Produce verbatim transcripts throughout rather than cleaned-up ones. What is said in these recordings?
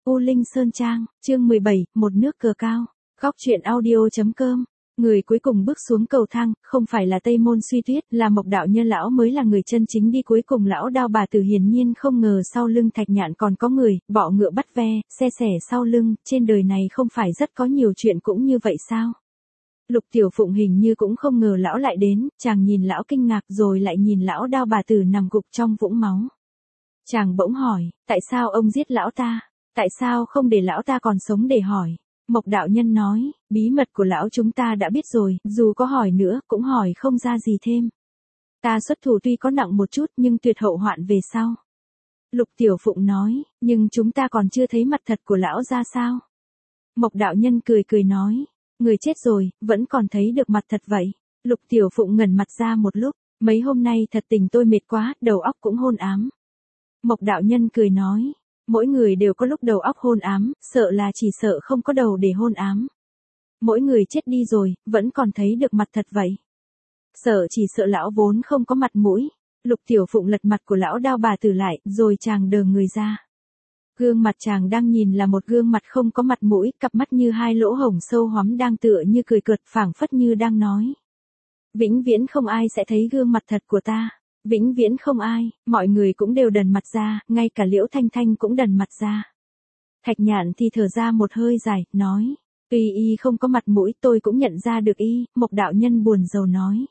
U Linh Sơn Trang, chương mười bảy, một nước cờ cao. Góc truyện audio.com. Người cuối cùng bước xuống cầu thang, không phải là Tây Môn Suy Tuyết, là Mộc đạo nhân lão mới là người chân chính đi cuối cùng. Lão Đao Bà Tử hiển nhiên không ngờ sau lưng Thạch Nhạn còn có người, bọ ngựa bắt ve, xe xẻ sau lưng, trên đời này không phải rất có nhiều chuyện cũng như vậy sao? Lục Tiểu Phụng hình như cũng không ngờ lão lại đến, chàng nhìn lão kinh ngạc rồi lại nhìn lão Đao Bà Tử nằm gục trong vũng máu. Chàng bỗng hỏi, tại sao ông giết lão ta? Tại sao không để lão ta còn sống để hỏi? Mộc đạo nhân nói, bí mật của lão chúng ta đã biết rồi, dù có hỏi nữa, cũng hỏi không ra gì thêm. Ta xuất thủ tuy có nặng một chút nhưng tuyệt hậu hoạn về sau. Lục Tiểu Phụng nói, nhưng chúng ta còn chưa thấy mặt thật của lão ra sao? Mộc đạo nhân cười cười nói, người chết rồi, vẫn còn thấy được mặt thật vậy. Lục Tiểu Phụng ngẩn mặt ra một lúc, mấy hôm nay thật tình tôi mệt quá, đầu óc cũng hôn ám. Mộc đạo nhân cười nói, mỗi người đều có lúc đầu óc hôn ám, sợ là chỉ sợ không có đầu để hôn ám. Mỗi người chết đi rồi, vẫn còn thấy được mặt thật vậy. Sợ chỉ sợ lão vốn không có mặt mũi. Lục Tiểu Phụng lật mặt của lão Đao Bà Tử lại, rồi chàng đờ người ra. Gương mặt chàng đang nhìn là một gương mặt không có mặt mũi, cặp mắt như hai lỗ hổng sâu hoắm đang tựa như cười cợt, phảng phất như đang nói. Vĩnh viễn không ai sẽ thấy gương mặt thật của ta. Vĩnh viễn không ai, mọi người cũng đều đần mặt ra, ngay cả Liễu Thanh Thanh cũng đần mặt ra. Thạch Nhạn thì thở ra một hơi dài, nói, tuy y không có mặt mũi tôi cũng nhận ra được y. Mộc đạo nhân buồn rầu nói.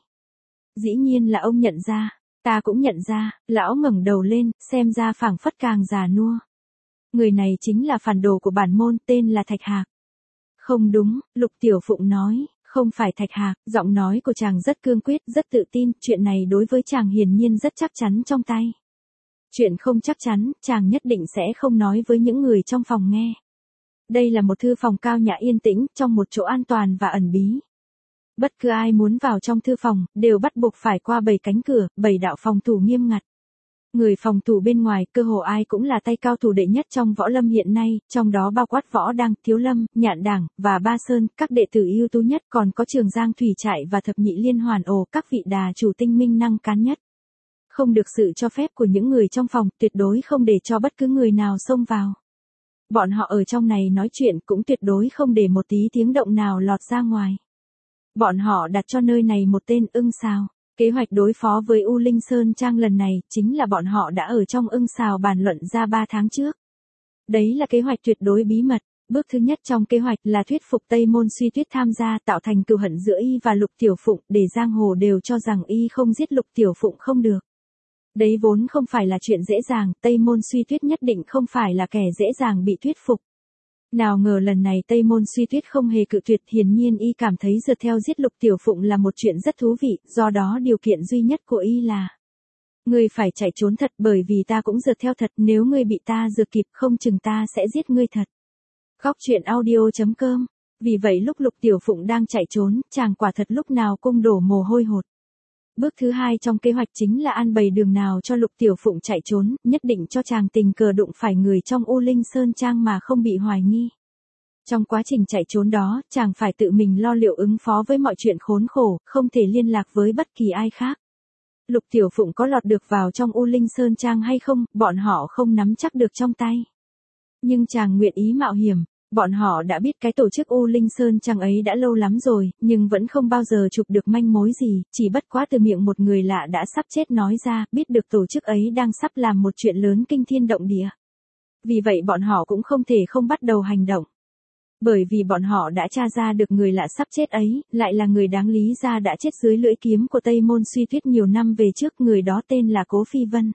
Dĩ nhiên là ông nhận ra, ta cũng nhận ra. Lão ngẩng đầu lên, xem ra phảng phất càng già nua. Người này chính là phản đồ của bản môn, tên là Thạch Hạc. Không đúng, Lục Tiểu Phụng nói. Không phải Thạch Hạc, giọng nói của chàng rất cương quyết, rất tự tin, chuyện này đối với chàng hiển nhiên rất chắc chắn trong tay. Chuyện không chắc chắn, chàng nhất định sẽ không nói với những người trong phòng nghe. Đây là một thư phòng cao nhã yên tĩnh, trong một chỗ an toàn và ẩn bí. Bất cứ ai muốn vào trong thư phòng, đều bắt buộc phải qua bảy cánh cửa, bảy đạo phòng thủ nghiêm ngặt. Người phòng thủ bên ngoài, cơ hồ ai cũng là tay cao thủ đệ nhất trong võ lâm hiện nay, trong đó bao quát Võ Đăng, Thiếu Lâm, Nhạn Đảng, và Ba Sơn, các đệ tử ưu tú nhất, còn có Trường Giang Thủy Trại và Thập Nhị Liên Hoàn Ồ, các vị đà chủ tinh minh năng cán nhất. Không được sự cho phép của những người trong phòng, tuyệt đối không để cho bất cứ người nào xông vào. Bọn họ ở trong này nói chuyện cũng tuyệt đối không để một tí tiếng động nào lọt ra ngoài. Bọn họ đặt cho nơi này một tên Ưng Sào. Kế hoạch đối phó với U Linh Sơn Trang lần này, chính là bọn họ đã ở trong Ưng Sào bàn luận ra ba tháng trước. Đấy là kế hoạch tuyệt đối bí mật. Bước thứ nhất trong kế hoạch là thuyết phục Tây Môn Suy Tuyết tham gia, tạo thành cừu hận giữa y và Lục Tiểu Phụng, để giang hồ đều cho rằng y không giết Lục Tiểu Phụng không được. Đấy vốn không phải là chuyện dễ dàng, Tây Môn Suy Tuyết nhất định không phải là kẻ dễ dàng bị thuyết phục. Nào ngờ lần này Tây Môn Suy Tuyết không hề cự tuyệt, hiển nhiên y cảm thấy rượt theo giết Lục Tiểu Phụng là một chuyện rất thú vị, do đó điều kiện duy nhất của y là ngươi phải chạy trốn thật, bởi vì ta cũng rượt theo thật, nếu ngươi bị ta rượt kịp không chừng ta sẽ giết ngươi thật. Góc truyện audio.com. Vì vậy lúc Lục Tiểu Phụng đang chạy trốn, chàng quả thật lúc nào cũng đổ mồ hôi hột. Bước thứ hai trong kế hoạch chính là an bày đường nào cho Lục Tiểu Phụng chạy trốn, nhất định cho chàng tình cờ đụng phải người trong U Linh Sơn Trang mà không bị hoài nghi. Trong quá trình chạy trốn đó, chàng phải tự mình lo liệu ứng phó với mọi chuyện khốn khổ, không thể liên lạc với bất kỳ ai khác. Lục Tiểu Phụng có lọt được vào trong U Linh Sơn Trang hay không, bọn họ không nắm chắc được trong tay. Nhưng chàng nguyện ý mạo hiểm. Bọn họ đã biết cái tổ chức U Linh Sơn Trang ấy đã lâu lắm rồi, nhưng vẫn không bao giờ chụp được manh mối gì, chỉ bất quá từ miệng một người lạ đã sắp chết nói ra, biết được tổ chức ấy đang sắp làm một chuyện lớn kinh thiên động địa. Vì vậy bọn họ cũng không thể không bắt đầu hành động. Bởi vì bọn họ đã tra ra được người lạ sắp chết ấy, lại là người đáng lý ra đã chết dưới lưỡi kiếm của Tây Môn Suy Tuyết nhiều năm về trước, người đó tên là Cố Phi Vân.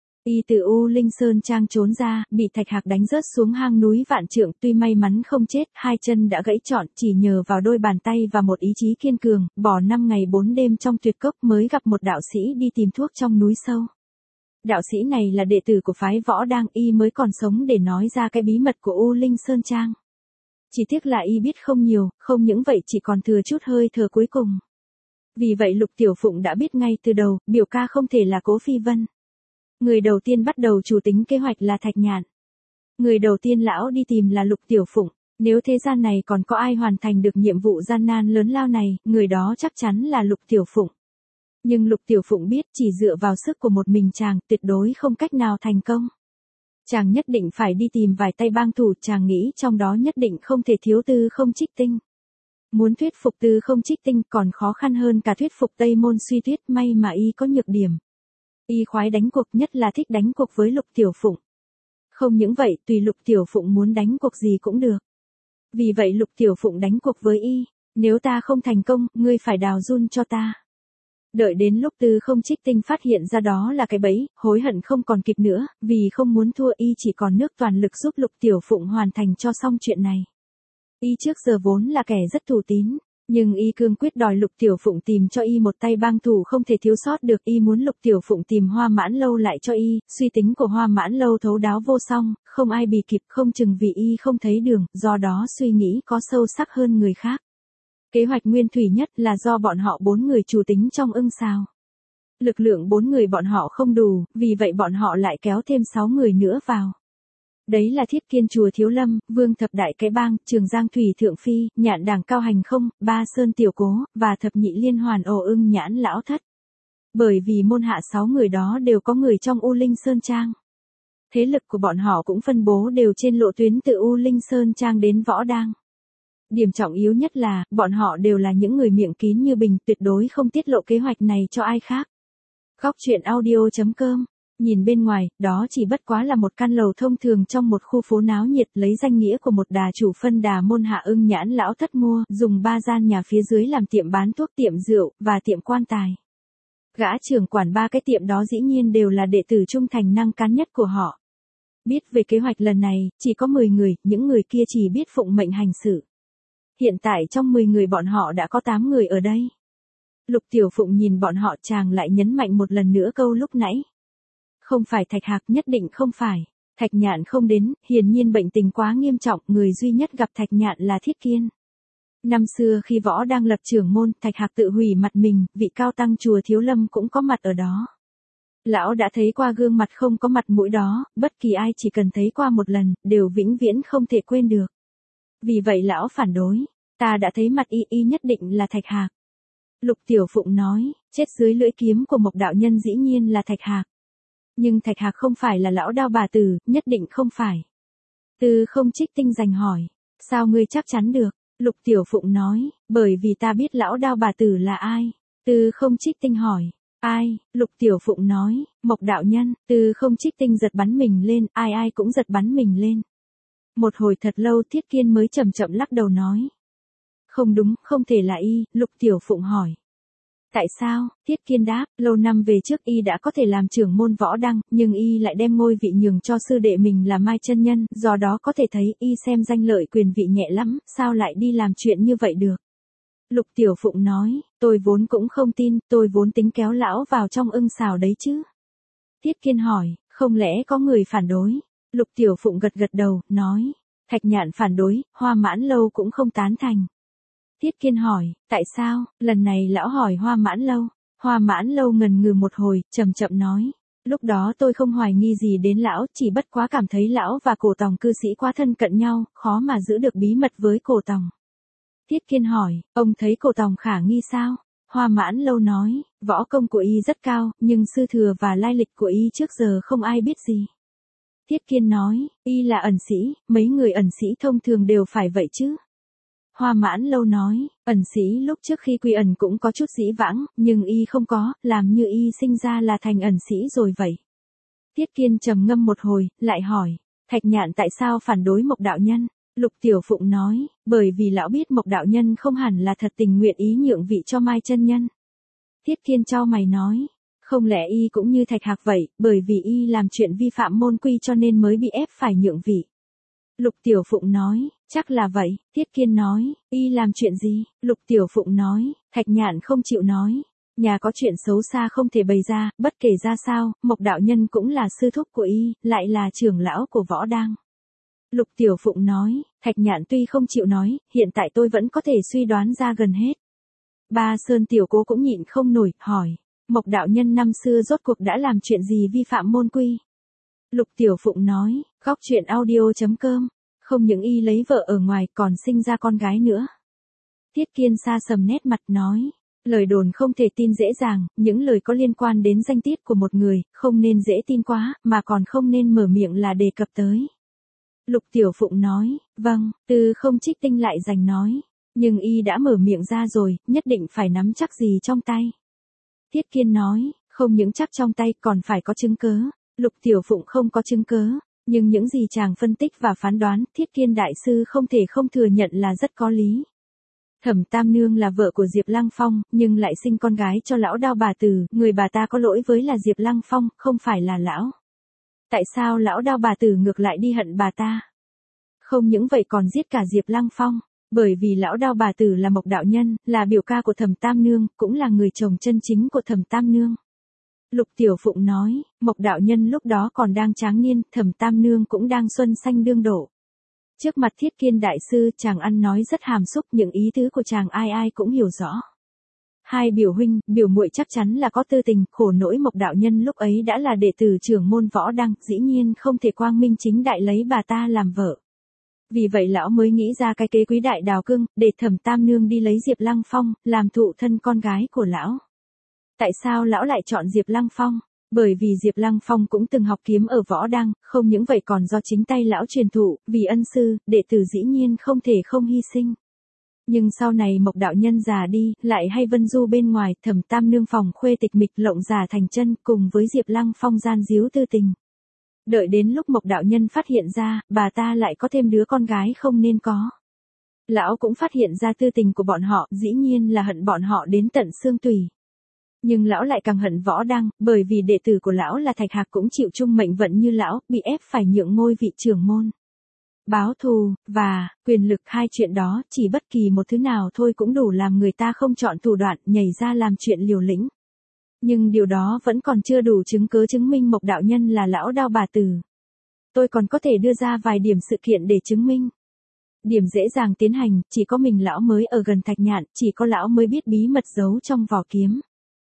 Y từ U Linh Sơn Trang trốn ra, bị Thạch Hạc đánh rớt xuống hang núi Vạn Trượng, tuy may mắn không chết, hai chân đã gãy trọn, chỉ nhờ vào đôi bàn tay và một ý chí kiên cường, bỏ năm ngày bốn đêm trong tuyệt cốc mới gặp một đạo sĩ đi tìm thuốc trong núi sâu. Đạo sĩ này là đệ tử của phái Võ Đăng, y mới còn sống để nói ra cái bí mật của U Linh Sơn Trang. Chỉ tiếc là y biết không nhiều, không những vậy chỉ còn thừa chút hơi thở cuối cùng. Vì vậy Lục Tiểu Phụng đã biết ngay từ đầu, biểu ca không thể là Cố Phi Vân. Người đầu tiên bắt đầu chủ tính kế hoạch là Thạch Nhạn. Người đầu tiên lão đi tìm là Lục Tiểu Phụng. Nếu thế gian này còn có ai hoàn thành được nhiệm vụ gian nan lớn lao này, người đó chắc chắn là Lục Tiểu Phụng. Nhưng Lục Tiểu Phụng biết chỉ dựa vào sức của một mình chàng tuyệt đối không cách nào thành công. Chàng nhất định phải đi tìm vài tay bang thủ, chàng nghĩ trong đó nhất định không thể thiếu Tư Không Trích Tinh. Muốn thuyết phục Tư Không Trích Tinh còn khó khăn hơn cả thuyết phục Tây Môn Suy Tuyết, may mà y có nhược điểm. Y khoái đánh cuộc, nhất là thích đánh cuộc với Lục Tiểu Phụng. Không những vậy, tùy Lục Tiểu Phụng muốn đánh cuộc gì cũng được. Vì vậy Lục Tiểu Phụng đánh cuộc với y, nếu ta không thành công, ngươi phải đào giun cho ta. Đợi đến lúc Tư Không Trích Tinh phát hiện ra đó là cái bẫy, hối hận không còn kịp nữa, vì không muốn thua y chỉ còn nước toàn lực giúp Lục Tiểu Phụng hoàn thành cho xong chuyện này. Y trước giờ vốn là kẻ rất thủ tín, nhưng y cương quyết đòi Lục Tiểu Phụng tìm cho y một tay bang thủ không thể thiếu sót được. Y muốn Lục Tiểu Phụng tìm Hoa Mãn Lâu lại cho y, suy tính của Hoa Mãn Lâu thấu đáo vô song, không ai bì kịp, không chừng vì y không thấy đường, do đó suy nghĩ có sâu sắc hơn người khác. Kế hoạch nguyên thủy nhất là do bọn họ bốn người chủ tính trong ưng sào. Lực lượng bốn người bọn họ không đủ, vì vậy bọn họ lại kéo thêm sáu người nữa vào. Đấy là Thiết Kiên Chùa Thiếu Lâm, Vương Thập Đại Cái Bang, Trường Giang Thủy Thượng Phi, Nhạn Đảng Cao Hành Không, Ba Sơn Tiểu Cố, và Thập Nhị Liên Hoàn Ổ Ưng Nhãn Lão Thất. Bởi vì môn hạ sáu người đó đều có người trong U Linh Sơn Trang. Thế lực của bọn họ cũng phân bố đều trên lộ tuyến từ U Linh Sơn Trang đến Võ Đang. Điểm trọng yếu nhất là, bọn họ đều là những người miệng kín như bình, tuyệt đối không tiết lộ kế hoạch này cho ai khác. Góc truyện audio chấm com. Nhìn bên ngoài, đó chỉ bất quá là một căn lầu thông thường trong một khu phố náo nhiệt, lấy danh nghĩa của một đà chủ phân đà môn hạ Ưng Nhãn Lão Thất mua, dùng ba gian nhà phía dưới làm tiệm bán thuốc, tiệm rượu, và tiệm quan tài. Gã trưởng quản ba cái tiệm đó dĩ nhiên đều là đệ tử trung thành năng cán nhất của họ. Biết về kế hoạch lần này, chỉ có mười người, những người kia chỉ biết phụng mệnh hành sự. Hiện tại trong mười người bọn họ đã có tám người ở đây. Lục Tiểu Phụng nhìn bọn họ, chàng lại nhấn mạnh một lần nữa câu lúc nãy. Không phải Thạch Hạc, nhất định không phải. Thạch Nhạn không đến, hiển nhiên bệnh tình quá nghiêm trọng, người duy nhất gặp Thạch Nhạn là Thiết Kiên. Năm xưa khi Võ đang lập trưởng môn, Thạch Hạc tự hủy mặt mình, vị cao tăng chùa Thiếu Lâm cũng có mặt ở đó. Lão đã thấy qua gương mặt không có mặt mũi đó, bất kỳ ai chỉ cần thấy qua một lần, đều vĩnh viễn không thể quên được. Vì vậy lão phản đối, ta đã thấy mặt y, y nhất định là Thạch Hạc. Lục Tiểu Phụng nói, chết dưới lưỡi kiếm của Mộc đạo nhân dĩ nhiên là Thạch Hạc. Nhưng Thạch Hạc không phải là lão Đao Bà Tử, nhất định không phải. Tư Không Trích Tinh giành hỏi, sao ngươi chắc chắn được? Lục Tiểu Phụng nói, bởi vì ta biết lão Đao Bà Tử là ai. Tư Không Trích Tinh hỏi, ai? Lục Tiểu Phụng nói, Mộc đạo nhân. Tư Không Trích Tinh giật bắn mình lên, ai ai cũng giật bắn mình lên. Một hồi thật lâu Thiết Kiên mới chậm chậm lắc đầu nói, không đúng, không thể là y. Lục Tiểu Phụng hỏi, tại sao? Thiết Kiên đáp, lâu năm về trước y đã có thể làm trưởng môn Võ Đăng, nhưng y lại đem ngôi vị nhường cho sư đệ mình là Mai Chân Nhân, do đó có thể thấy y xem danh lợi quyền vị nhẹ lắm, sao lại đi làm chuyện như vậy được? Lục Tiểu Phụng nói, tôi vốn cũng không tin, tôi vốn tính kéo lão vào trong ưng sào đấy chứ. Thiết Kiên hỏi, không lẽ có người phản đối? Lục Tiểu Phụng gật gật đầu, nói, Thạch Nhạn phản đối, Hoa Mãn Lâu cũng không tán thành. Thiết Kiên hỏi, tại sao? Lần này lão hỏi Hoa Mãn Lâu. Hoa Mãn Lâu ngần ngừ một hồi, chậm chậm nói, lúc đó tôi không hoài nghi gì đến lão, chỉ bất quá cảm thấy lão và Cổ Tòng cư sĩ quá thân cận nhau, khó mà giữ được bí mật với Cổ Tòng. Thiết Kiên hỏi, ông thấy Cổ Tòng khả nghi sao? Hoa Mãn Lâu nói, võ công của y rất cao, nhưng sư thừa và lai lịch của y trước giờ không ai biết gì. Thiết Kiên nói, y là ẩn sĩ, mấy người ẩn sĩ thông thường đều phải vậy chứ. Hoa Mãn Lâu nói, ẩn sĩ lúc trước khi quy ẩn cũng có chút dĩ vãng, nhưng y không có, làm như y sinh ra là thành ẩn sĩ rồi vậy. Thiết Kiên trầm ngâm một hồi, lại hỏi, Thạch Nhạn tại sao phản đối Mộc đạo nhân? Lục Tiểu Phụng nói, bởi vì lão biết Mộc đạo nhân không hẳn là thật tình nguyện ý nhượng vị cho Mai Chân Nhân. Thiết Kiên chau mày nói, không lẽ y cũng như Thạch Hạc vậy, bởi vì y làm chuyện vi phạm môn quy cho nên mới bị ép phải nhượng vị. Lục Tiểu Phụng nói, chắc là vậy. Thiết Kiên nói, y làm chuyện gì? Lục Tiểu Phụng nói, Thạch Nhạn không chịu nói. Nhà có chuyện xấu xa không thể bày ra, bất kể ra sao, Mộc đạo nhân cũng là sư thúc của y, lại là trưởng lão của Võ Đang. Lục Tiểu Phụng nói, Thạch Nhạn tuy không chịu nói, hiện tại tôi vẫn có thể suy đoán ra gần hết. Ba Sơn Tiểu Cố cũng nhịn không nổi, hỏi, Mộc đạo nhân năm xưa rốt cuộc đã làm chuyện gì vi phạm môn quy? Lục Tiểu Phụng nói, góc truyện audio chấm com, không những y lấy vợ ở ngoài còn sinh ra con gái nữa. Thiết Kiên xa sầm nét mặt nói, Lời đồn không thể tin dễ dàng, những lời có liên quan đến danh tiết của một người, không nên dễ tin quá, mà còn không nên mở miệng là đề cập tới. Lục Tiểu Phụng nói, vâng, Tư Không Trích Tinh lại giành nói, nhưng y đã mở miệng ra rồi, nhất định phải nắm chắc gì trong tay. Tiết Kiên nói, không những chắc trong tay còn phải có chứng cớ. Lục Tiểu Phụng không có chứng cớ, nhưng những gì chàng phân tích và phán đoán, Thiết Kiên đại sư không thể không thừa nhận là rất có lý. Thẩm Tam Nương là vợ của Diệp Lăng Phong, nhưng lại sinh con gái cho lão Đao bà tử, người bà ta có lỗi với là Diệp Lăng Phong, không phải là lão. Tại sao lão Đao bà tử ngược lại đi hận bà ta? Không những vậy còn giết cả Diệp Lăng Phong, bởi vì lão Đao bà tử là Mộc đạo nhân, là biểu ca của Thẩm Tam Nương, cũng là người chồng chân chính của Thẩm Tam Nương. Lục Tiểu Phụng nói, Mộc đạo nhân lúc đó còn đang tráng niên, Thẩm Tam Nương cũng đang xuân xanh đương độ. Trước mặt Thiết Kiên đại sư, chàng ăn nói rất hàm xúc, những ý tứ của chàng ai ai cũng hiểu rõ. Hai biểu huynh, biểu muội chắc chắn là có tư tình, khổ nỗi Mộc đạo nhân lúc ấy đã là đệ tử trưởng môn võ đăng, dĩ nhiên không thể quang minh chính đại lấy bà ta làm vợ. Vì vậy lão mới nghĩ ra cái kế quý đại đào cương, để Thẩm Tam Nương đi lấy Diệp Lăng Phong, làm thụ thân con gái của lão. Tại sao lão lại chọn Diệp Lăng Phong? Bởi vì Diệp Lăng Phong cũng từng học kiếm ở võ đăng, không những vậy còn do chính tay lão truyền thụ, vì ân sư, đệ tử dĩ nhiên không thể không hy sinh. Nhưng sau này Mộc đạo nhân già đi, lại hay vân du bên ngoài, Thẩm Tam Nương phòng khuê tịch mịch lộng giả thành chân, cùng với Diệp Lăng Phong gian díu tư tình. Đợi đến lúc Mộc đạo nhân phát hiện ra, bà ta lại có thêm đứa con gái không nên có. Lão cũng phát hiện ra tư tình của bọn họ, dĩ nhiên là hận bọn họ đến tận xương tủy. Nhưng lão lại càng hận võ đăng, bởi vì đệ tử của lão là Thạch Hạc cũng chịu chung mệnh vận như lão, bị ép phải nhượng ngôi vị trưởng môn. Báo thù, và, quyền lực hai chuyện đó, chỉ bất kỳ một thứ nào thôi cũng đủ làm người ta không chọn thủ đoạn, nhảy ra làm chuyện liều lĩnh. Nhưng điều đó vẫn còn chưa đủ chứng cớ chứng minh Mộc đạo nhân là lão Đao bà tử. Tôi còn có thể đưa ra vài điểm sự kiện để chứng minh. Điểm dễ dàng tiến hành, chỉ có mình lão mới ở gần Thạch Nhạn, chỉ có lão mới biết bí mật giấu trong vỏ kiếm.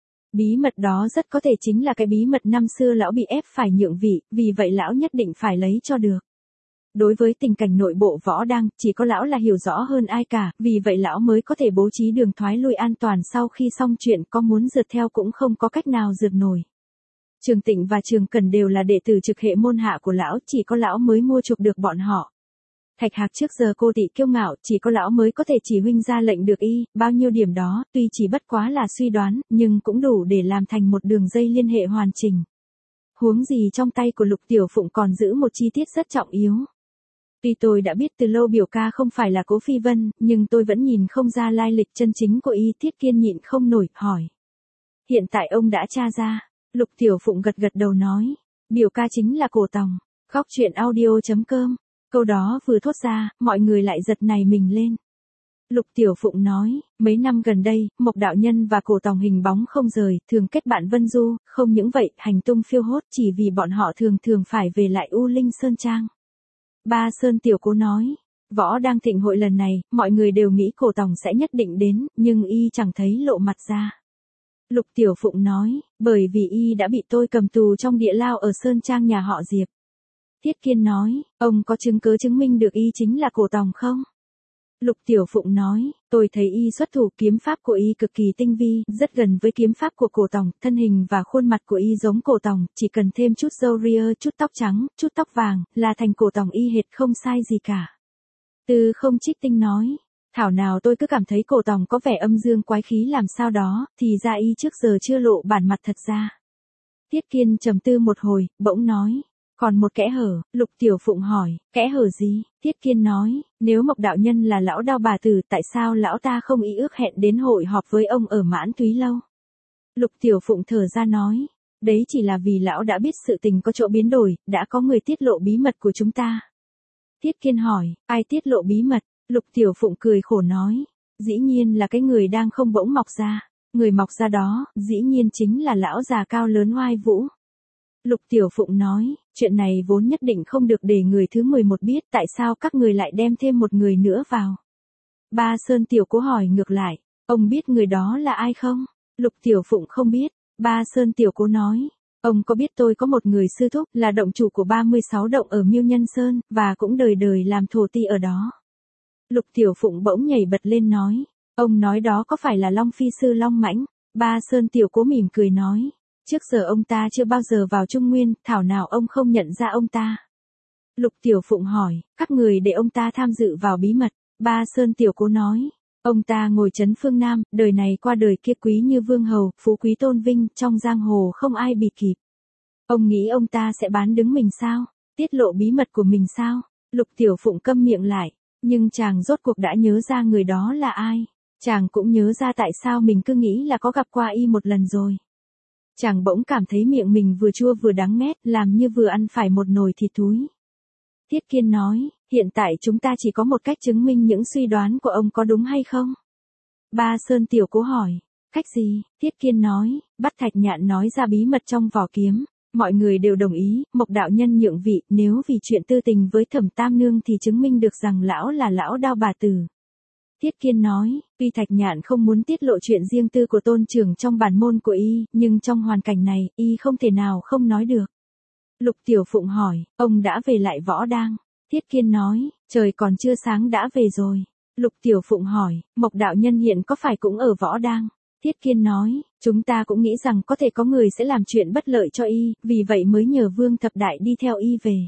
Bí mật đó rất có thể chính là cái bí mật năm xưa lão bị ép phải nhượng vị, vì vậy lão nhất định phải lấy cho được. Đối với tình cảnh nội bộ võ đăng, chỉ có lão là hiểu rõ hơn ai cả, vì vậy lão mới có thể bố trí đường thoái lui an toàn sau khi xong chuyện, có muốn rượt theo cũng không có cách nào rượt nổi. Trường Tịnh và Trường Cần đều là đệ tử trực hệ môn hạ của lão, chỉ có lão mới mua chuộc được bọn họ. Thạch Hạc trước giờ cô tị kiêu ngạo, chỉ có lão mới có thể chỉ huynh ra lệnh được y, bao nhiêu điểm đó, tuy chỉ bất quá là suy đoán, nhưng cũng đủ để làm thành một đường dây liên hệ hoàn chỉnh. Huống gì trong tay của Lục Tiểu Phụng còn giữ một chi tiết rất trọng yếu. Tuy tôi đã biết từ lâu biểu ca không phải là Cố Phi Vân, nhưng tôi vẫn nhìn không ra lai lịch chân chính của y. Thiết Kiên nhịn không nổi, hỏi. Hiện tại ông đã tra ra. Lục Tiểu Phụng gật gật đầu nói. Biểu ca chính là Cổ Tòng. Góc truyện audio chấm com. Câu đó vừa thốt ra, mọi người lại giật nảy mình lên. Lục Tiểu Phụng nói, mấy năm gần đây, Mộc đạo nhân và Cổ Tòng hình bóng không rời, thường kết bạn vân du, không những vậy, hành tung phiêu hốt chỉ vì bọn họ thường thường phải về lại U Linh Sơn Trang. Ba Sơn Tiểu Cố nói, võ đang thịnh hội lần này, mọi người đều nghĩ Cổ Tòng sẽ nhất định đến, nhưng y chẳng thấy lộ mặt ra. Lục Tiểu Phụng nói, bởi vì y đã bị tôi cầm tù trong địa lao ở Sơn Trang nhà họ Diệp. Thiết Kiên nói, ông có chứng cứ chứng minh được y chính là Cổ Tòng không? Lục Tiểu Phụng nói, tôi thấy y xuất thủ, kiếm pháp của y cực kỳ tinh vi, rất gần với kiếm pháp của Cổ Tòng, thân hình và khuôn mặt của y giống Cổ Tòng, chỉ cần thêm chút râu ria, chút tóc trắng, chút tóc vàng, là thành Cổ Tòng y hệt không sai gì cả. Tư Không Trích Tinh nói, thảo nào tôi cứ cảm thấy Cổ Tòng có vẻ âm dương quái khí làm sao đó, thì ra y trước giờ chưa lộ bản mặt thật ra. Thiết Kiên trầm tư một hồi, bỗng nói. Còn một kẽ hở, Lục Tiểu Phụng hỏi, kẽ hở gì? Thiết Kiên nói, nếu Mộc đạo nhân là lão Đao bà tử, tại sao lão ta không ý ước hẹn đến hội họp với ông ở Mãn Túy Lâu? Lục Tiểu Phụng thở ra nói, đấy chỉ là vì lão đã biết sự tình có chỗ biến đổi, đã có người tiết lộ bí mật của chúng ta. Thiết Kiên hỏi, ai tiết lộ bí mật? Lục Tiểu Phụng cười khổ nói, dĩ nhiên là cái người đang không bỗng mọc ra, người mọc ra đó, dĩ nhiên chính là lão già cao lớn oai vũ. Lục Tiểu Phụng nói, chuyện này vốn nhất định không được để người thứ mười một biết, tại sao các người lại đem thêm một người nữa vào? Ba Sơn Tiểu Cố hỏi ngược lại, ông biết người đó là ai không? Lục Tiểu Phụng không biết. Ba Sơn Tiểu Cố nói, ông có biết tôi có một người sư thúc là động chủ của ba mươi sáu động ở Miêu Nhân Sơn, và cũng đời đời làm thổ ti ở đó. Lục Tiểu Phụng bỗng nhảy bật lên nói, Ông nói đó có phải là Long Phi sư Long Mãnh? Ba Sơn Tiểu Cố mỉm cười nói. Trước giờ ông ta chưa bao giờ vào Trung Nguyên, thảo nào ông không nhận ra ông ta. Lục Tiểu Phụng hỏi, các người để ông ta tham dự vào bí mật. Ba Sơn Tiểu Cố nói, ông ta ngồi trấn phương Nam, đời này qua đời kia quý như vương hầu, phú quý tôn vinh, trong giang hồ không ai bì kịp. Ông nghĩ ông ta sẽ bán đứng mình sao? Tiết lộ bí mật của mình sao? Lục Tiểu Phụng câm miệng lại, nhưng chàng rốt cuộc đã nhớ ra người đó là ai. Chàng cũng nhớ ra tại sao mình cứ nghĩ là có gặp qua y một lần rồi. Chàng bỗng cảm thấy miệng mình vừa chua vừa đắng ngắt, làm như vừa ăn phải một nồi thịt thúi. Tiết Kiên nói, hiện tại chúng ta chỉ có một cách chứng minh những suy đoán của ông có đúng hay không? Ba Sơn Tiểu Cố hỏi, cách gì? Tiết Kiên nói, bắt Thạch Nhạn nói ra bí mật trong vỏ kiếm. Mọi người đều đồng ý, Mộc đạo nhân nhượng vị, nếu vì chuyện tư tình với Thẩm Tam Nương thì chứng minh được rằng lão là lão Đao bà tử. Tiết Kiên nói, tuy Thạch Nhạn không muốn tiết lộ chuyện riêng tư của tôn trưởng trong bản môn của y, nhưng trong hoàn cảnh này, y không thể nào không nói được. Lục Tiểu Phụng hỏi, ông đã về lại Võ Đang. Tiết Kiên nói, trời còn chưa sáng đã về rồi. Lục Tiểu Phụng hỏi, Mộc đạo nhân hiện có phải cũng ở Võ Đang? Tiết Kiên nói, chúng ta cũng nghĩ rằng có thể có người sẽ làm chuyện bất lợi cho y, vì vậy mới nhờ Vương Thập Đại đi theo y về.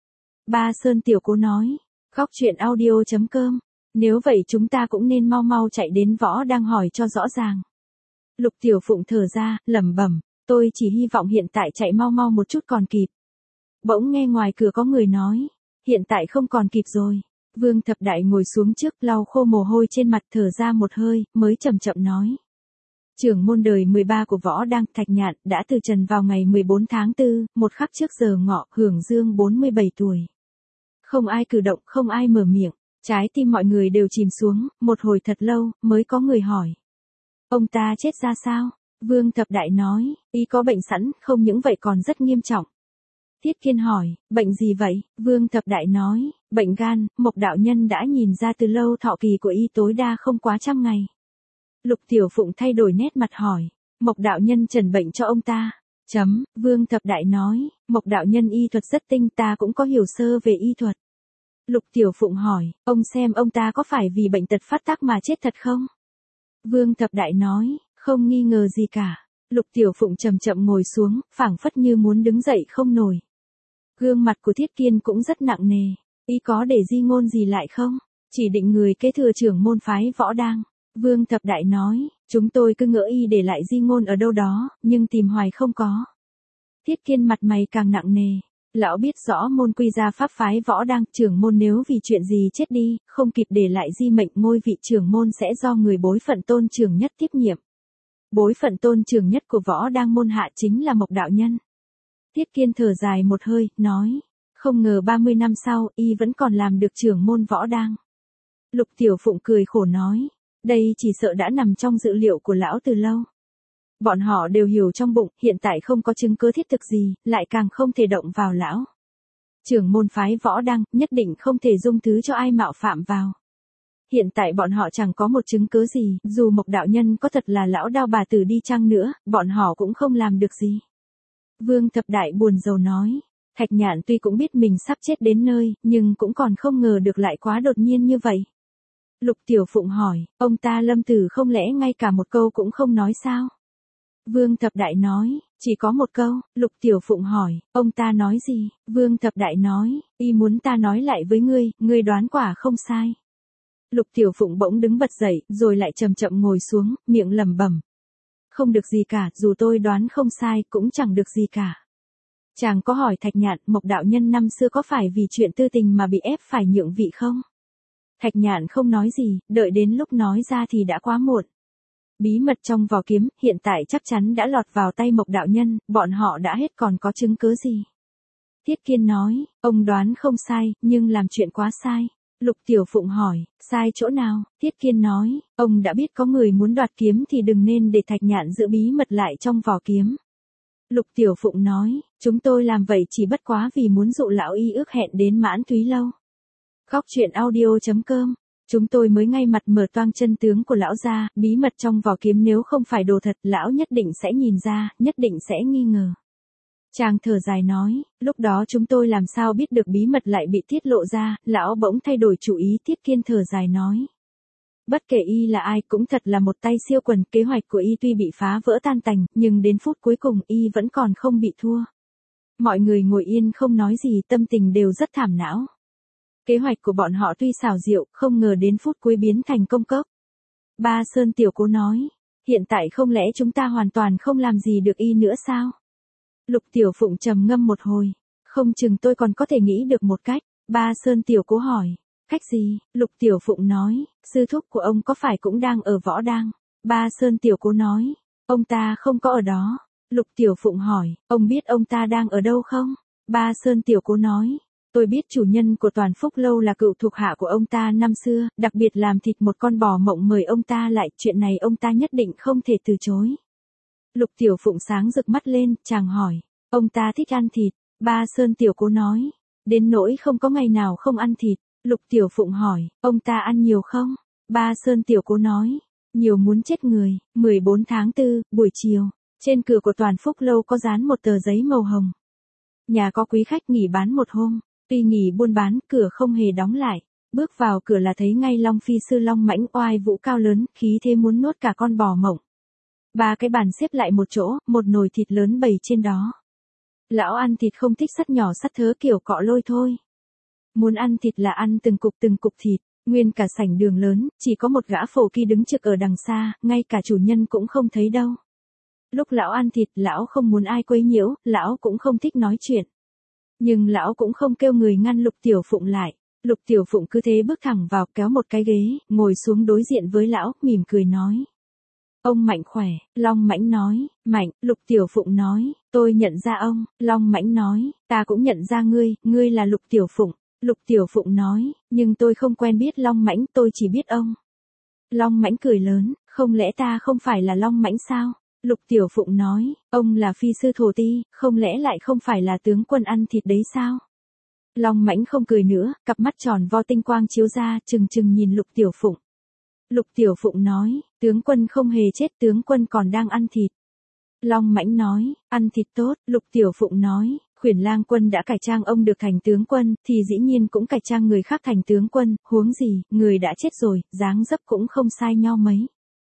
Ba Sơn Tiểu Cố nói, góc truyện audio chấm com, nếu vậy chúng ta cũng nên mau mau chạy đến Võ Đang hỏi cho rõ ràng. Lục Tiểu Phụng thở ra, lẩm bẩm, tôi chỉ hy vọng hiện tại chạy mau mau một chút còn kịp. Bỗng nghe ngoài cửa có người nói, hiện tại không còn kịp rồi. Vương Thập Đại ngồi xuống trước, lau khô mồ hôi trên mặt, thở ra một hơi, mới chậm chậm nói. Trưởng môn đời mười ba của Võ Đang, Thạch Nhạn, đã từ trần vào ngày mười bốn tháng tư, một khắc trước giờ ngọ, hưởng dương bốn mươi bảy tuổi. Không ai cử động, không ai mở miệng, trái tim mọi người đều chìm xuống, một hồi thật lâu, mới có người hỏi. Ông ta chết ra sao? Vương Thập Đại nói, y có bệnh sẵn, không những vậy còn rất nghiêm trọng. Tiết Kiên hỏi, bệnh gì vậy? Vương Thập Đại nói, bệnh gan, Mộc đạo nhân đã nhìn ra từ lâu thọ kỳ của y tối đa không quá trăm ngày. Lục Tiểu Phụng thay đổi nét mặt hỏi, Mộc đạo nhân trần bệnh cho ông ta. Chấm, Vương Thập Đại nói, Mộc đạo nhân y thuật rất tinh, ta cũng có hiểu sơ về y thuật. Lục Tiểu Phụng hỏi, ông xem ông ta có phải vì bệnh tật phát tác mà chết thật không? Vương Thập Đại nói, không nghi ngờ gì cả. Lục Tiểu Phụng chậm chậm ngồi xuống, phảng phất như muốn đứng dậy không nổi. Gương mặt của Thiết Kiên cũng rất nặng nề, y có để di ngôn gì lại không? Chỉ định người kế thừa trưởng môn phái Võ Đang. Vương Thập Đại nói, chúng tôi cứ ngỡ y để lại di ngôn ở đâu đó, nhưng tìm hoài không có. Thiết Kiên mặt mày càng nặng nề, lão biết rõ môn quy gia pháp phái Võ Đang, trưởng môn nếu vì chuyện gì chết đi, không kịp để lại di mệnh, ngôi vị trưởng môn sẽ do người bối phận tôn trưởng nhất tiếp nhiệm. Bối phận tôn trưởng nhất của Võ Đang môn hạ chính là Mộc đạo nhân. Tiết Kiên thở dài một hơi, nói, không ngờ ba mươi năm sau, y vẫn còn làm được trưởng môn Võ Đang. Lục Tiểu Phụng cười khổ nói, đây chỉ sợ đã nằm trong dự liệu của lão từ lâu. Bọn họ đều hiểu trong bụng, hiện tại không có chứng cứ thiết thực gì, lại càng không thể động vào lão. Trưởng môn phái Võ Đang, nhất định không thể dung thứ cho ai mạo phạm vào. Hiện tại bọn họ chẳng có một chứng cứ gì, dù Mộc đạo nhân có thật là lão Đao bà tử đi chăng nữa, bọn họ cũng không làm được gì. Vương Thập Đại buồn rầu nói, Thạch Nhạn tuy cũng biết mình sắp chết đến nơi, nhưng cũng còn không ngờ được lại quá đột nhiên như vậy. Lục Tiểu Phụng hỏi, ông ta lâm tử không lẽ ngay cả một câu cũng không nói sao? Vương Thập Đại nói, chỉ có một câu. Lục Tiểu Phụng hỏi, ông ta nói gì? Vương Thập Đại nói, y muốn ta nói lại với ngươi, ngươi đoán quả không sai. Lục Tiểu Phụng bỗng đứng bật dậy, rồi lại chậm chậm ngồi xuống, miệng lẩm bẩm. Không được gì cả, dù tôi đoán không sai, cũng chẳng được gì cả. Chàng có hỏi Thạch Nhạn, Mộc đạo nhân năm xưa có phải vì chuyện tư tình mà bị ép phải nhượng vị không? Thạch Nhạn không nói gì, đợi đến lúc nói ra thì đã quá muộn. Bí mật trong vỏ kiếm, hiện tại chắc chắn đã lọt vào tay Mộc đạo nhân, bọn họ đã hết còn có chứng cứ gì. Tiết Kiên nói, ông đoán không sai, nhưng làm chuyện quá sai. Lục Tiểu Phụng hỏi, sai chỗ nào? Tiết Kiên nói, ông đã biết có người muốn đoạt kiếm thì đừng nên để Thạch Nhạn giữ bí mật lại trong vỏ kiếm. Lục Tiểu Phụng nói, chúng tôi làm vậy chỉ bất quá vì muốn dụ lão y ước hẹn đến Mãn Túy Lâu. Góc truyện audio chấm com, chúng tôi mới ngay mặt mở toang chân tướng của lão ra, bí mật trong vỏ kiếm nếu không phải đồ thật, lão nhất định sẽ nhìn ra, nhất định sẽ nghi ngờ. Chàng thở dài nói, lúc đó chúng tôi làm sao biết được bí mật lại bị tiết lộ ra, lão bỗng thay đổi chủ ý. Tiết Kiên thở dài nói. Bất kể y là ai cũng thật là một tay siêu quần, kế hoạch của y tuy bị phá vỡ tan tành, nhưng đến phút cuối cùng y vẫn còn không bị thua. Mọi người ngồi yên không nói gì, tâm tình đều rất thảm não. Kế hoạch của bọn họ tuy xảo diệu, không ngờ đến phút cuối biến thành công cốc. Ba Sơn Tiểu Cố nói, hiện tại không lẽ chúng ta hoàn toàn không làm gì được y nữa sao? Lục Tiểu Phụng trầm ngâm một hồi, không chừng tôi còn có thể nghĩ được một cách. Ba Sơn Tiểu Cố hỏi, cách gì? Lục Tiểu Phụng nói, sư thúc của ông có phải cũng đang ở Võ Đang? Ba Sơn Tiểu Cố nói, ông ta không có ở đó. Lục Tiểu Phụng hỏi, ông biết ông ta đang ở đâu không? Ba Sơn Tiểu Cố nói, tôi biết chủ nhân của Toàn Phúc Lâu là cựu thuộc hạ của ông ta năm xưa, đặc biệt làm thịt một con bò mộng mời ông ta lại, chuyện này ông ta nhất định không thể từ chối. Lục Tiểu Phụng sáng rực mắt lên, chàng hỏi, ông ta thích ăn thịt. Ba Sơn Tiểu Cố nói, đến nỗi không có ngày nào không ăn thịt. Lục Tiểu Phụng hỏi, ông ta ăn nhiều không? Ba Sơn Tiểu Cố nói, nhiều muốn chết người. mười bốn tháng tư, buổi chiều, trên cửa của Toàn Phúc Lâu có dán một tờ giấy màu hồng. Nhà có quý khách nghỉ bán một hôm, tuy nghỉ buôn bán, cửa không hề đóng lại. Bước vào cửa là thấy ngay Long Phi Sư Long Mãnh oai vũ cao lớn, khí thế muốn nuốt cả con bò mộng. Ba cái bàn xếp lại một chỗ, một nồi thịt lớn bày trên đó. Lão ăn thịt không thích sắt nhỏ sắt thớ kiểu cọ lôi thôi. Muốn ăn thịt là ăn từng cục từng cục thịt, nguyên cả sảnh đường lớn, chỉ có một gã phổ kỳ đứng trực ở đằng xa, ngay cả chủ nhân cũng không thấy đâu. Lúc lão ăn thịt, lão không muốn ai quấy nhiễu, lão cũng không thích nói chuyện. Nhưng lão cũng không kêu người ngăn Lục Tiểu Phụng lại. Lục Tiểu Phụng cứ thế bước thẳng vào, kéo một cái ghế, ngồi xuống đối diện với lão, mỉm cười nói. Ông Mạnh khỏe. Long Mãnh nói, Mạnh. Lục Tiểu Phụng nói, tôi nhận ra ông. Long Mãnh nói, ta cũng nhận ra ngươi, ngươi là Lục Tiểu Phụng. Lục Tiểu Phụng nói, nhưng tôi không quen biết Long Mãnh, tôi chỉ biết ông. Long Mãnh cười lớn, không lẽ ta không phải là Long Mãnh sao? Lục Tiểu Phụng nói, ông là phi sư thổ ti, không lẽ lại không phải là tướng quân ăn thịt đấy sao? Long Mãnh không cười nữa, cặp mắt tròn vo tinh quang chiếu ra, trừng trừng nhìn Lục Tiểu Phụng. Lục Tiểu Phụng nói, tướng quân không hề chết, tướng quân còn đang ăn thịt. Long Mãnh nói, ăn thịt tốt. Lục Tiểu Phụng nói, Khuyển Lang quân đã cải trang ông được thành tướng quân, thì dĩ nhiên cũng cải trang người khác thành tướng quân, huống gì, người đã chết rồi, dáng dấp cũng không sai nhau mấy.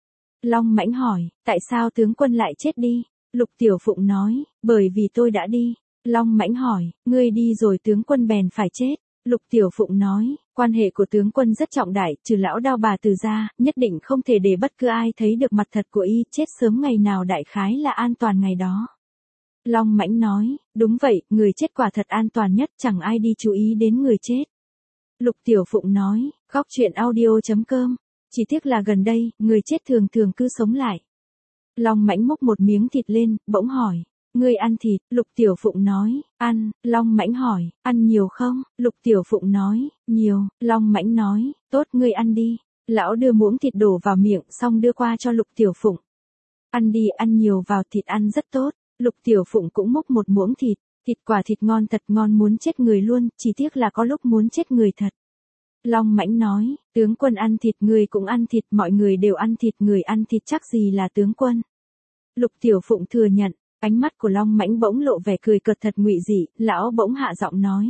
Long Mãnh hỏi, tại sao tướng quân lại chết đi? Lục Tiểu Phụng nói, bởi vì tôi đã đi. Long Mãnh hỏi, ngươi đi rồi tướng quân bèn phải chết. Lục Tiểu Phụng nói, quan hệ của tướng quân rất trọng đại, trừ lão Đao bà từ ra, nhất định không thể để bất cứ ai thấy được mặt thật của y, chết sớm ngày nào đại khái là an toàn ngày đó. Long Mãnh nói, đúng vậy, người chết quả thật an toàn nhất, chẳng ai đi chú ý đến người chết. Lục Tiểu Phụng nói, góc truyện audio chấm com, chỉ tiếc là gần đây, người chết thường thường cứ sống lại. Long Mãnh múc một miếng thịt lên, bỗng hỏi, ngươi ăn thịt? Lục Tiểu Phụng nói, ăn. Long Mãnh hỏi, ăn nhiều không? Lục Tiểu Phụng nói, nhiều. Long Mãnh nói, tốt, ngươi ăn đi. Lão đưa muỗng thịt đổ vào miệng, xong đưa qua cho Lục Tiểu Phụng. Ăn đi, ăn nhiều vào, thịt ăn rất tốt. Lục Tiểu Phụng cũng múc một muỗng thịt, thịt quả thịt ngon thật ngon muốn chết người luôn, chỉ tiếc là có lúc muốn chết người thật. Long Mãnh nói, tướng quân ăn thịt, người cũng ăn thịt, mọi người đều ăn thịt, người ăn thịt chắc gì là tướng quân. Lục Tiểu Phụng thừa nhận, ánh mắt của Long Mãnh bỗng lộ vẻ cười cợt thật ngụy dị, lão bỗng hạ giọng nói.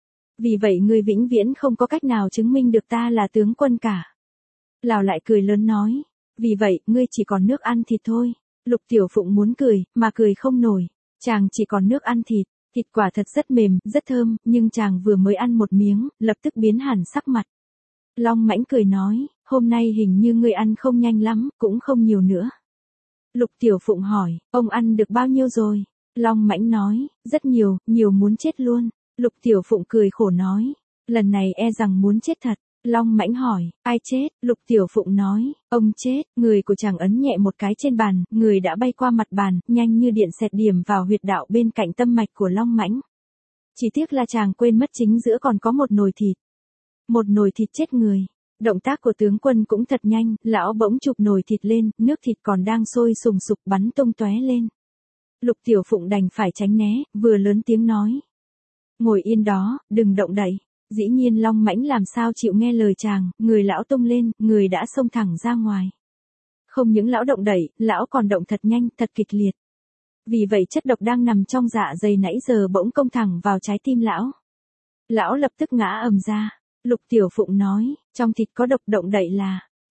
Vì vậy ngươi vĩnh viễn không có cách nào chứng minh được ta là tướng quân cả. Lão lại cười lớn nói, vì vậy, ngươi chỉ còn nước ăn thịt thôi. Lục Tiểu Phụng muốn cười, mà cười không nổi, chàng chỉ còn nước ăn thịt. Thịt quả thật rất mềm, rất thơm, nhưng chàng vừa mới ăn một miếng, lập tức biến hẳn sắc mặt. Long Mãnh cười nói, hôm nay hình như ngươi ăn không nhanh lắm, cũng không nhiều nữa. Lục Tiểu Phụng hỏi, ông ăn được bao nhiêu rồi? Long Mãnh nói, rất nhiều, nhiều muốn chết luôn. Lục Tiểu Phụng cười khổ nói, lần này e rằng muốn chết thật. Long Mãnh hỏi, ai chết? Lục Tiểu Phụng nói, ông chết. Người của chàng ấn nhẹ một cái trên bàn, người đã bay qua mặt bàn, nhanh như điện xẹt điểm vào huyệt đạo bên cạnh tâm mạch của Long Mãnh. Chỉ tiếc là chàng quên mất chính giữa còn có một nồi thịt. Một nồi thịt chết người. Động tác của tướng quân cũng thật nhanh, lão bỗng chụp nồi thịt lên, nước thịt còn đang sôi sùng sục bắn tung tóe lên. Lục Tiểu Phụng đành phải tránh né, vừa lớn tiếng nói. Ngồi yên đó, đừng động đậy. Dĩ nhiên Long Mãnh làm sao chịu nghe lời chàng, người lão tung lên, người đã xông thẳng ra ngoài. Không những lão động đẩy, lão còn động thật nhanh, thật kịch liệt. Vì vậy chất độc đang nằm trong dạ dày nãy giờ bỗng công thẳng vào trái tim lão. Lão lập tức ngã ầm ra. Lục Tiểu Phụng nói, trong thịt có độc, động đậy là,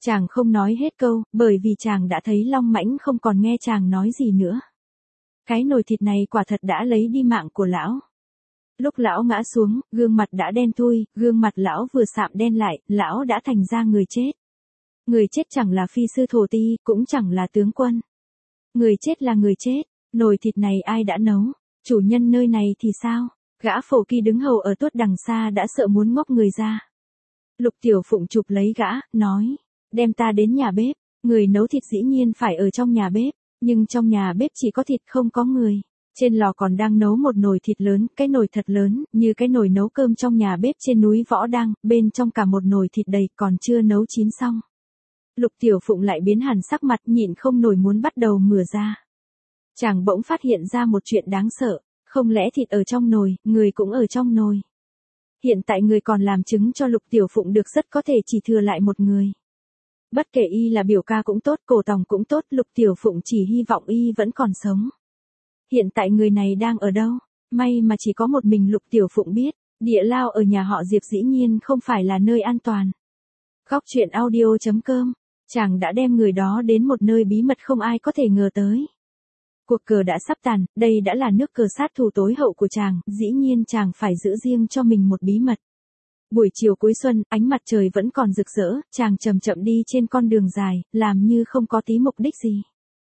Chàng không nói hết câu, bởi vì chàng đã thấy Long Mãnh không còn nghe chàng nói gì nữa. Cái nồi thịt này quả thật đã lấy đi mạng của lão. Lúc lão ngã xuống, gương mặt đã đen thui, gương mặt lão vừa sạm đen lại, lão đã thành ra người chết. Người chết chẳng là phi sư thổ ti, cũng chẳng là tướng quân. Người chết là người chết, nồi thịt này ai đã nấu, chủ nhân nơi này thì sao? Gã Phổ Kỳ đứng hầu ở tuốt đằng xa đã sợ muốn ngóc người ra. Lục Tiểu Phụng chụp lấy gã, nói, đem ta đến nhà bếp, người nấu thịt dĩ nhiên phải ở trong nhà bếp, nhưng trong nhà bếp chỉ có thịt không có người. Trên lò còn đang nấu một nồi thịt lớn, cái nồi thật lớn, như cái nồi nấu cơm trong nhà bếp trên núi Võ Đăng, bên trong cả một nồi thịt đầy còn chưa nấu chín xong. Lục Tiểu Phụng lại biến hẳn sắc mặt, nhịn không nổi muốn bắt đầu mửa ra. Chàng bỗng phát hiện ra một chuyện đáng sợ, không lẽ thịt ở trong nồi, người cũng ở trong nồi. Hiện tại người còn làm chứng cho Lục Tiểu Phụng được rất có thể chỉ thừa lại một người. Bất kể y là biểu ca cũng tốt, cổ tòng cũng tốt, Lục Tiểu Phụng chỉ hy vọng y vẫn còn sống. Hiện tại người này đang ở đâu? May mà chỉ có một mình Lục Tiểu Phụng biết, địa lao ở nhà họ Diệp dĩ nhiên không phải là nơi an toàn. Góc truyện audio chấm com, chàng đã đem người đó đến một nơi bí mật không ai có thể ngờ tới. Cuộc cờ đã sắp tàn, đây đã là nước cờ sát thủ tối hậu của chàng, dĩ nhiên chàng phải giữ riêng cho mình một bí mật. Buổi chiều cuối xuân, ánh mặt trời vẫn còn rực rỡ, chàng chậm chậm đi trên con đường dài, làm như không có tí mục đích gì.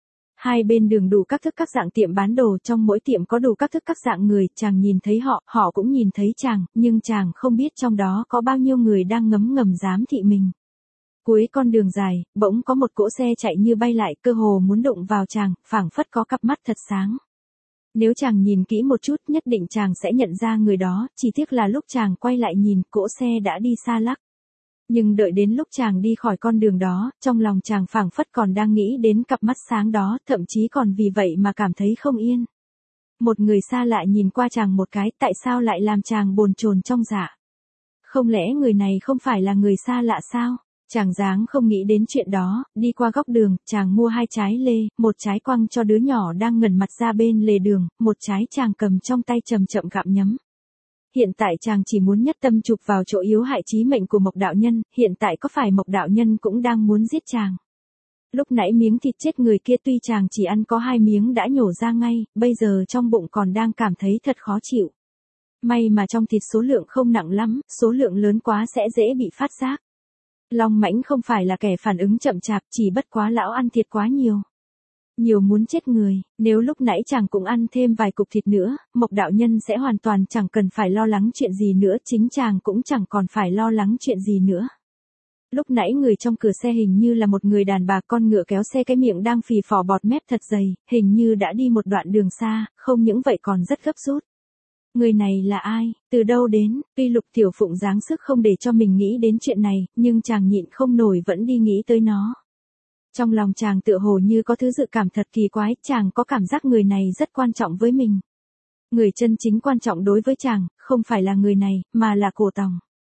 Hai bên đường đủ các thức các dạng tiệm bán đồ, trong mỗi tiệm có đủ các thức các dạng người, chàng nhìn thấy họ, họ cũng nhìn thấy chàng, nhưng chàng không biết trong đó có bao nhiêu người đang ngấm ngầm giám thị mình. Cuối con đường dài, bỗng có một cỗ xe chạy như bay lại, cơ hồ muốn đụng vào chàng, phảng phất có cặp mắt thật sáng. Nếu chàng nhìn kỹ một chút, nhất định chàng sẽ nhận ra người đó, chỉ tiếc là lúc chàng quay lại nhìn, cỗ xe đã đi xa lắc. Nhưng đợi đến lúc chàng đi khỏi con đường đó, trong lòng chàng phảng phất còn đang nghĩ đến cặp mắt sáng đó, thậm chí còn vì vậy mà cảm thấy không yên. Một người xa lạ nhìn qua chàng một cái, tại sao lại làm chàng bồn chồn trong dạ? Không lẽ người này không phải là người xa lạ sao? Chàng dáng không nghĩ đến chuyện đó, đi qua góc đường, chàng mua hai trái lê, một trái quăng cho đứa nhỏ đang ngẩn mặt ra bên lề đường, một trái chàng cầm trong tay chậm chậm gặm nhấm. Hiện tại chàng chỉ muốn nhất tâm chụp vào chỗ yếu hại chí mệnh của Mộc đạo nhân, hiện tại có phải Mộc đạo nhân cũng đang muốn giết chàng? Lúc nãy miếng thịt chết người kia tuy chàng chỉ ăn có hai miếng đã nhổ ra ngay, bây giờ trong bụng còn đang cảm thấy thật khó chịu. May mà trong thịt số lượng không nặng lắm, số lượng lớn quá sẽ dễ bị phát giác. Long Mãnh không phải là kẻ phản ứng chậm chạp, chỉ bất quá lão ăn thịt quá nhiều. Nhiều muốn chết người, nếu lúc nãy chàng cũng ăn thêm vài cục thịt nữa, Mộc đạo nhân sẽ hoàn toàn chẳng cần phải lo lắng chuyện gì nữa, chính chàng cũng chẳng còn phải lo lắng chuyện gì nữa. Lúc nãy người trong cửa xe hình như là một người đàn bà, con ngựa kéo xe cái miệng đang phì phò bọt mép thật dày, hình như đã đi một đoạn đường xa, không những vậy còn rất gấp rút. Người này là ai, từ đâu đến? Tuy Lục Tiểu Phụng dáng sức không để cho mình nghĩ đến chuyện này, nhưng chàng nhịn không nổi vẫn đi nghĩ tới nó. Trong lòng chàng tựa hồ như có thứ dự cảm thật kỳ quái, chàng có cảm giác người này rất quan trọng với mình. Người chân chính quan trọng đối với chàng, không phải là người này, mà là Cổ Tòng.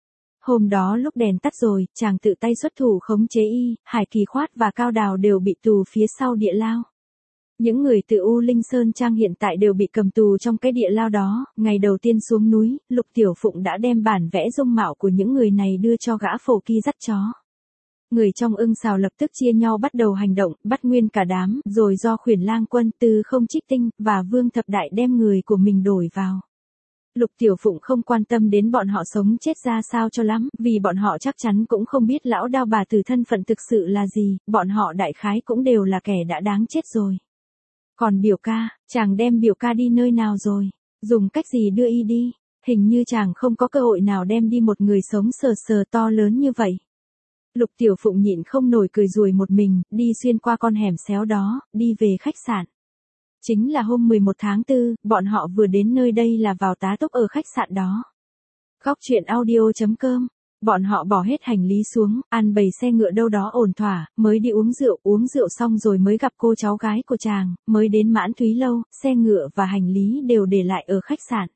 Hôm đó lúc đèn tắt rồi, chàng tự tay xuất thủ khống chế y, Hải Kỳ Khoát và Cao Đào đều bị tù phía sau địa lao. Những người từ U Linh Sơn Trang hiện tại đều bị cầm tù trong cái địa lao đó, ngày đầu tiên xuống núi, Lục Tiểu Phụng đã đem bản vẽ dung mạo của những người này đưa cho gã Phổ Kỳ dắt chó. Người trong ưng xào lập tức chia nhau bắt đầu hành động, bắt nguyên cả đám, rồi do Khuyển Lang Quân, Tư Không Trích Tinh, và Vương Thập Đại đem người của mình đổi vào. Lục Tiểu Phụng không quan tâm đến bọn họ sống chết ra sao cho lắm, vì bọn họ chắc chắn cũng không biết lão Đao Bà Tử thân phận thực sự là gì, bọn họ đại khái cũng đều là kẻ đã đáng chết rồi. Còn biểu ca, chàng đem biểu ca đi nơi nào rồi? Dùng cách gì đưa y đi? Hình như chàng không có cơ hội nào đem đi một người sống sờ sờ to lớn như vậy. Lục Tiểu Phụng nhịn không nổi cười rùi một mình, đi xuyên qua con hẻm xéo đó, đi về khách sạn. Chính là hôm mười một tháng tư, bọn họ vừa đến nơi đây là vào tá túc ở khách sạn đó. Góc truyện audio chấm com, bọn họ bỏ hết hành lý xuống, ăn bầy xe ngựa đâu đó ổn thỏa, mới đi uống rượu, uống rượu xong rồi mới gặp cô cháu gái của chàng, mới đến Mãn Thúy Lâu, xe ngựa và hành lý đều để lại ở khách sạn.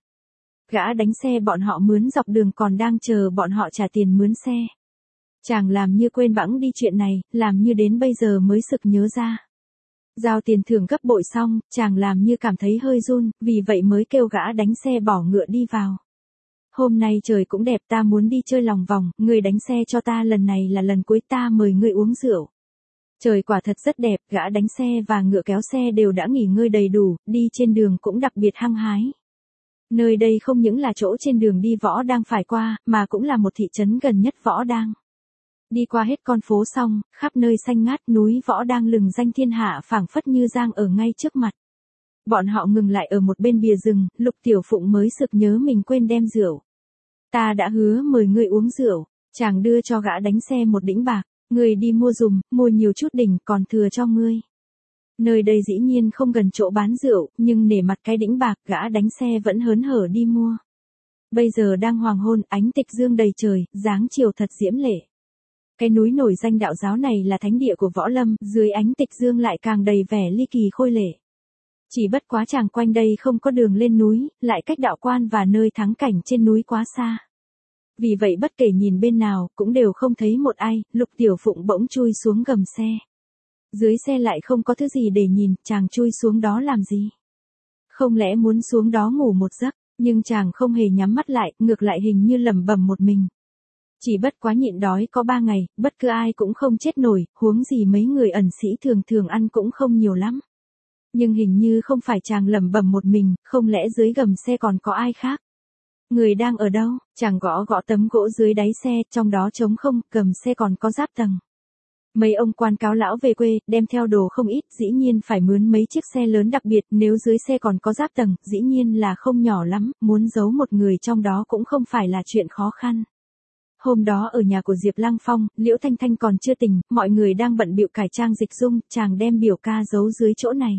Gã đánh xe bọn họ mướn dọc đường còn đang chờ bọn họ trả tiền mướn xe. Chàng làm như quên bẵng đi chuyện này, làm như đến bây giờ mới sực nhớ ra. Giao tiền thưởng gấp bội xong, chàng làm như cảm thấy hơi run, vì vậy mới kêu gã đánh xe bỏ ngựa đi vào. Hôm nay trời cũng đẹp, ta muốn đi chơi lòng vòng, ngươi đánh xe cho ta, lần này là lần cuối ta mời ngươi uống rượu. Trời quả thật rất đẹp, gã đánh xe và ngựa kéo xe đều đã nghỉ ngơi đầy đủ, đi trên đường cũng đặc biệt hăng hái. Nơi đây không những là chỗ trên đường đi Võ Đang phải qua, mà cũng là một thị trấn gần nhất Võ Đang. Đi qua hết con phố xong, khắp nơi xanh ngát, núi Võ Đang lừng danh thiên hạ phảng phất như giang ở ngay trước mặt. Bọn họ ngừng lại ở một bên bìa rừng, Lục Tiểu Phụng mới sực nhớ mình quên đem rượu. Ta đã hứa mời ngươi uống rượu, chàng đưa cho gã đánh xe một đĩnh bạc, ngươi đi mua dùm, mua nhiều chút đỉnh còn thừa cho ngươi. Nơi đây dĩ nhiên không gần chỗ bán rượu, nhưng nể mặt cái đĩnh bạc, gã đánh xe vẫn hớn hở đi mua. Bây giờ đang hoàng hôn, ánh tịch dương đầy trời, dáng chiều thật diễm lệ. Cái núi nổi danh đạo giáo này là thánh địa của võ lâm, dưới ánh tịch dương lại càng đầy vẻ ly kỳ khôi lệ. Chỉ bất quá chàng quanh đây không có đường lên núi, lại cách đạo quan và nơi thắng cảnh trên núi quá xa. Vì vậy bất kể nhìn bên nào, cũng đều không thấy một ai, Lục Tiểu Phụng bỗng chui xuống gầm xe. Dưới xe lại không có thứ gì để nhìn, chàng chui xuống đó làm gì? Không lẽ muốn xuống đó ngủ một giấc, nhưng chàng không hề nhắm mắt lại, ngược lại hình như lẩm bẩm một mình. Chỉ bất quá nhịn đói có ba ngày, bất cứ ai cũng không chết nổi, huống gì mấy người ẩn sĩ thường thường ăn cũng không nhiều lắm. Nhưng hình như không phải chàng lẩm bẩm một mình, không lẽ dưới gầm xe còn có ai khác? Người đang ở đâu? Chàng gõ gõ tấm gỗ dưới đáy xe, trong đó trống không, gầm xe còn có giáp tầng. Mấy ông quan cáo lão về quê, đem theo đồ không ít, dĩ nhiên phải mướn mấy chiếc xe lớn đặc biệt, nếu dưới xe còn có giáp tầng, dĩ nhiên là không nhỏ lắm, muốn giấu một người trong đó cũng không phải là chuyện khó khăn. Hôm đó ở nhà của Diệp Lăng Phong, Liễu Thanh Thanh còn chưa tỉnh, mọi người đang bận bịu cải trang dịch dung, chàng đem biểu ca giấu dưới chỗ này.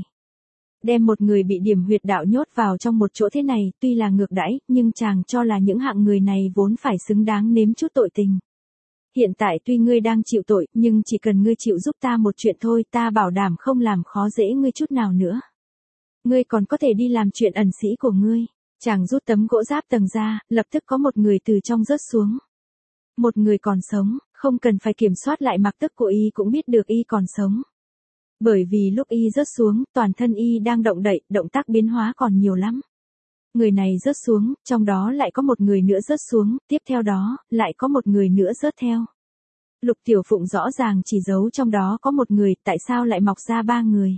Đem một người bị điểm huyệt đạo nhốt vào trong một chỗ thế này, tuy là ngược đãi, nhưng chàng cho là những hạng người này vốn phải xứng đáng nếm chút tội tình. Hiện tại tuy ngươi đang chịu tội, nhưng chỉ cần ngươi chịu giúp ta một chuyện thôi, ta bảo đảm không làm khó dễ ngươi chút nào nữa. Ngươi còn có thể đi làm chuyện ẩn sĩ của ngươi. Chàng rút tấm gỗ giáp tầng ra, lập tức có một người từ trong rớt xuống. Một người còn sống, không cần phải kiểm soát lại mặc tức của y cũng biết được y còn sống. Bởi vì lúc y rớt xuống, toàn thân y đang động đậy, động tác biến hóa còn nhiều lắm. Người này rớt xuống, trong đó lại có một người nữa rớt xuống, tiếp theo đó, lại có một người nữa rớt theo. Lục Tiểu Phụng rõ ràng chỉ giấu trong đó có một người, tại sao lại mọc ra ba người?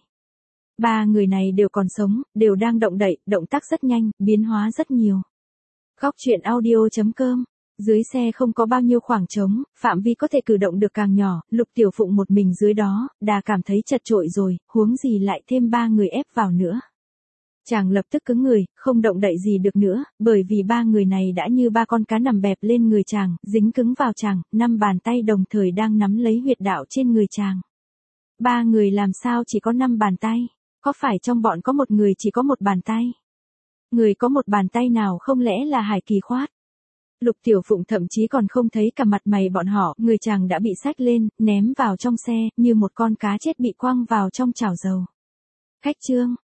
Ba người này đều còn sống, đều đang động đậy, động tác rất nhanh, biến hóa rất nhiều. Góc truyện audio chấm com. Dưới xe không có bao nhiêu khoảng trống, phạm vi có thể cử động được càng nhỏ, Lục Tiểu Phụng một mình dưới đó, đã cảm thấy chật chội rồi, huống gì lại thêm ba người ép vào nữa. Chàng lập tức cứng người, không động đậy gì được nữa, bởi vì ba người này đã như ba con cá nằm bẹp lên người chàng, dính cứng vào chàng, năm bàn tay đồng thời đang nắm lấy huyệt đạo trên người chàng. Ba người làm sao chỉ có năm bàn tay? Có phải trong bọn có một người chỉ có một bàn tay? Người có một bàn tay nào không lẽ là Hải Kỳ Khoát? Lục Tiểu Phụng thậm chí còn không thấy cả mặt mày bọn họ, người chàng đã bị xách lên, ném vào trong xe, như một con cá chết bị quăng vào trong chảo dầu. Khách trương,